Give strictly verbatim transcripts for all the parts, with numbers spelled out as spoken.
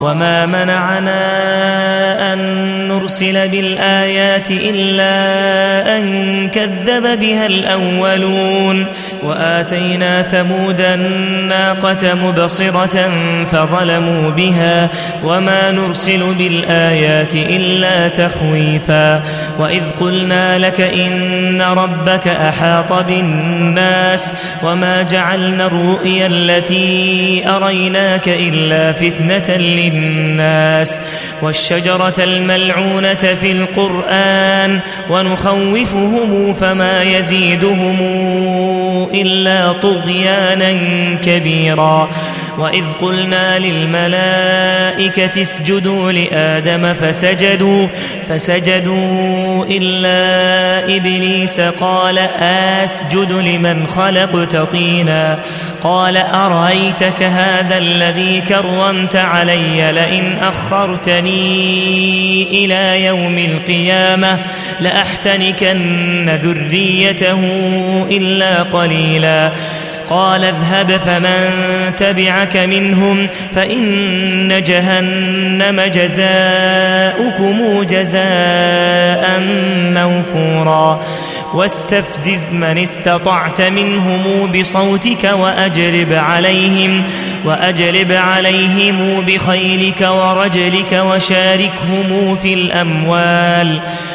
وما منعنا أن نرسل بالآيات إلا أن كذب بها الأولون وآتينا ثمود الناقة مبصرة فظلموا بها وما نرسل بالآيات إلا تخويفا وإذ قلنا لك إن ربك أحاط بالناس وما جعلنا الرؤيا التي أريناك إلا فتنة للناس والشجرة الملعونة في القرآن ونخوفهم فما يزيدهم إلا طغيانا كبيرا وإذ قلنا للملائكة اسجدوا لآدم فسجدوا فسجدوا إلا إبليس قال أسجد لمن خلقت طينا قال أرأيتك هذا الذي كرمت علي لئن أخرتني إلى يوم القيامة لأحتنكن ذريته إلا قليلا قال اذهب فمن تبعك منهم فإن جهنم جزاؤكم جزاء موفورا واستفزز من استطعت منهم بصوتك وأجلب عليهم وأجلب عليهم بخيلك ورجلك وشاركهم في الأموال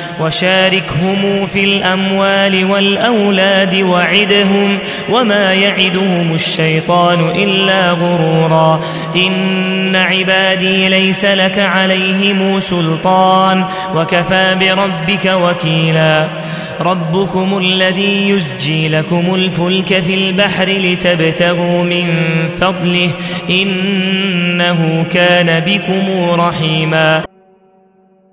وشاركهم في الأموال والأولاد وعدهم وما يعدهم الشيطان إلا غرورا إن عبادي ليس لك عليهم سلطان وكفى بربك وكيلا ربكم الذي يزجي لكم الفلك في البحر لتبتغوا من فضله إنه كان بكم رحيما.